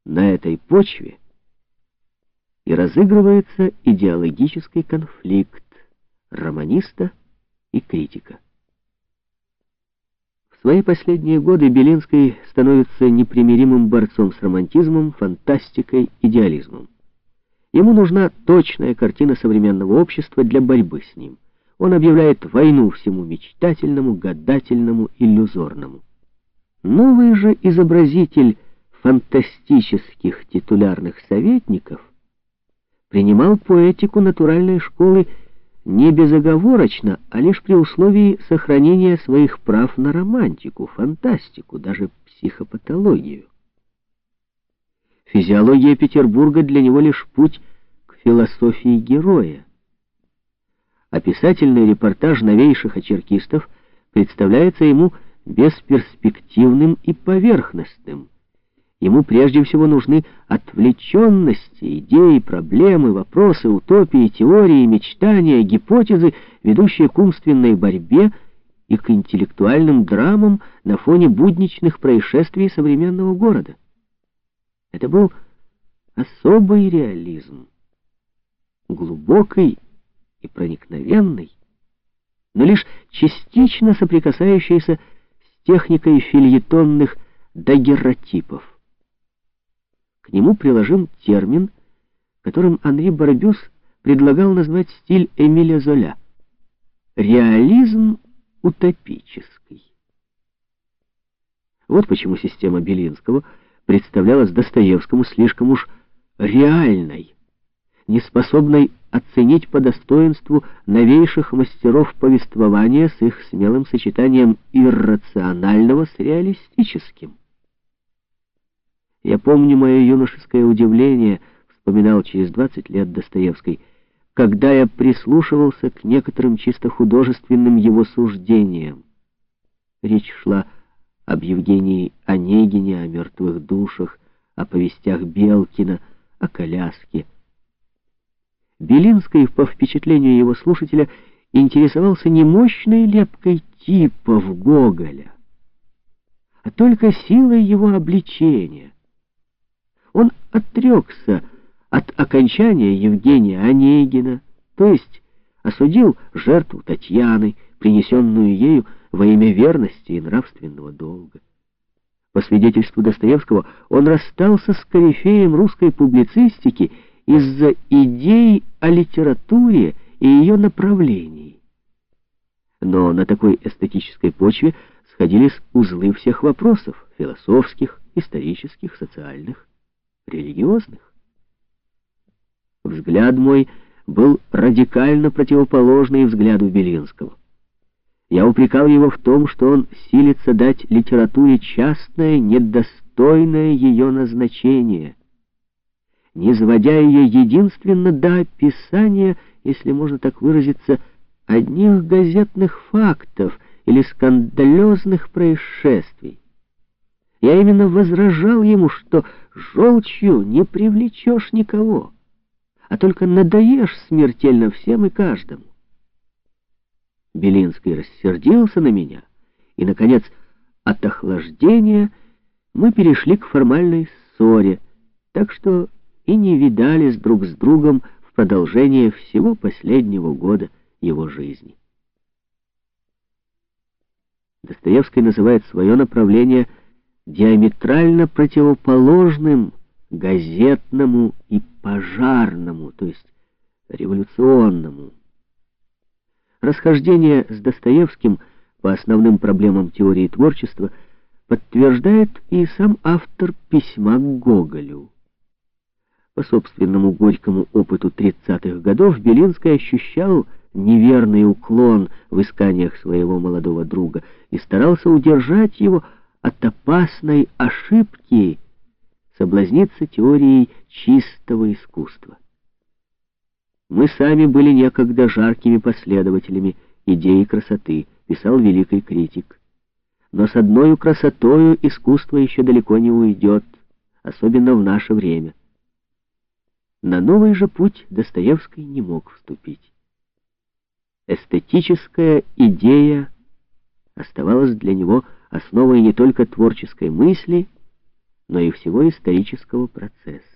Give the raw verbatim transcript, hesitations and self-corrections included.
На этой почве и разыгрывается идеологический конфликт романиста и критика. В свои последние годы Белинский становится непримиримым борцом с романтизмом, фантастикой, идеализмом. Ему нужна точная картина современного общества для борьбы с ним. Он объявляет войну всему мечтательному, гадательному, иллюзорному. Новый же изобразитель фантастических титулярных советников принимал поэтику натуральной школы не безоговорочно, а лишь при условии сохранения своих прав на романтику, фантастику, даже психопатологию. Физиология Петербурга для него лишь путь к философии героя. Описательный репортаж новейших очеркистов представляется ему бесперспективным и поверхностным. Ему прежде всего нужны отвлеченности, идеи, проблемы, вопросы, утопии, теории, мечтания, гипотезы, ведущие к умственной борьбе и к интеллектуальным драмам на фоне будничных происшествий современного города. Это был особый реализм, глубокий и проникновенный, но лишь частично соприкасающийся с техникой фельетонных дагерротипов. К нему приложим термин, которым Анри Барбюс предлагал назвать стиль Эмиля Золя — реализм утопический. Вот почему система Белинского представлялась Достоевскому слишком уж реальной, неспособной оценить по достоинству новейших мастеров повествования с их смелым сочетанием иррационального с реалистическим. Я помню мое юношеское удивление, вспоминал через двадцать лет Достоевский, когда я прислушивался к некоторым чисто художественным его суждениям. Речь шла об Евгении Онегине, о мертвых душах, о повестях Белкина, о коляске. Белинский, по впечатлению его слушателя, интересовался не мощной лепкой типов Гоголя, а только силой его обличения. Он отрекся от окончания Евгения Онегина, то есть осудил жертву Татьяны, принесенную ею во имя верности и нравственного долга. По свидетельству Достоевского, он расстался с корифеем русской публицистики из-за идей о литературе и ее направлений. Но на такой эстетической почве сходились узлы всех вопросов — философских, исторических, социальных, религиозных. Взгляд мой был радикально противоположный взгляду Белинского. Я упрекал его в том, что он силится дать литературе частное, недостойное ее назначение, низводя ее единственно до описания, если можно так выразиться, одних газетных фактов или скандалезных происшествий. Я именно возражал ему, что желчью не привлечешь никого, а только надоешь смертельно всем и каждому. Белинский рассердился на меня, и, наконец, от охлаждения мы перешли к формальной ссоре, так что и не видались друг с другом в продолжение всего последнего года его жизни. Достоевский называет свое направление диаметрально противоположным газетному и пожарному, то есть революционному. Расхождение с Достоевским по основным проблемам теории творчества подтверждает и сам автор письма к Гоголю. По собственному горькому опыту тридцатых годов Белинский ощущал неверный уклон в исканиях своего молодого друга и старался удержать его от опасной ошибки соблазниться теорией чистого искусства. Мы сами были некогда жаркими последователями идеи красоты, писал великий критик. Но с одной красотою искусство еще далеко не уйдет, особенно в наше время. На новый же путь Достоевский не мог вступить. Эстетическая идея оставалась для него основой не только творческой мысли, но и всего исторического процесса.